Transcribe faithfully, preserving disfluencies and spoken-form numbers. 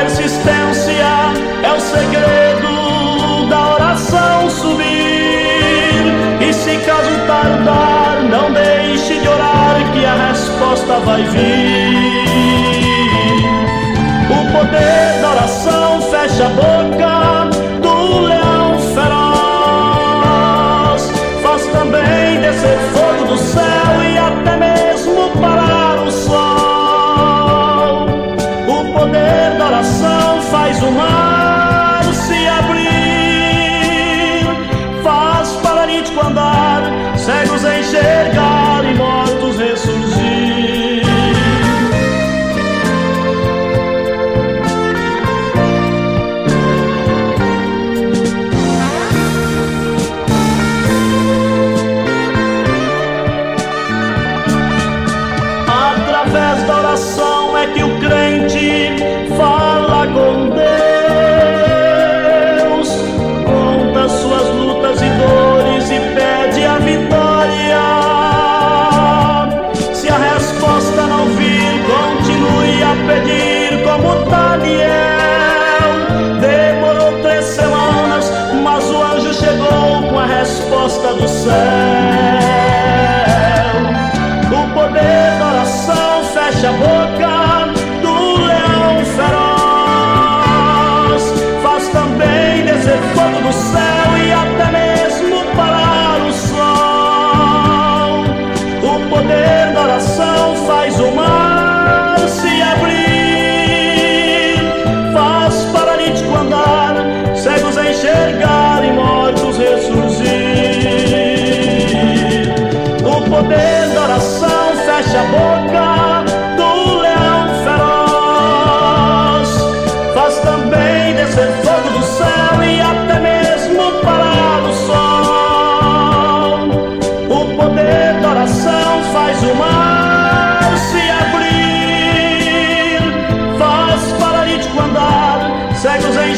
persistência é o segredo da oração subir. E se caso tardar, não deixe de orar, que a resposta vai vir. O poder da oração fecha a boca do leão feroz, faz também descer fogo do céu e até mesmo parar o sol. O poder da oração faz o mar se abrir, faz paralítico andar, cegos enxergar e mortos ressurgir. Através da oração é que o crente fala com Deus, conta suas lutas e dores e pede a vitória. Se a resposta não vir, continue a pedir como Daniel. Demorou três semanas, mas o anjo chegou com a resposta do céu. O poder da oração fecha a boca do leão feroz, faz também descer fogo do céu e até mesmo parar o sol. O poder da oração faz o mar se abrir, faz paralítico andar, cegos enxergar e mortos ressurgir. O poder da oração fecha a boca do leão feroz, faz também descer fogo do céu e até mesmo parar o sol. O poder da oração faz o mar se abrir, faz paralítico andar, cegos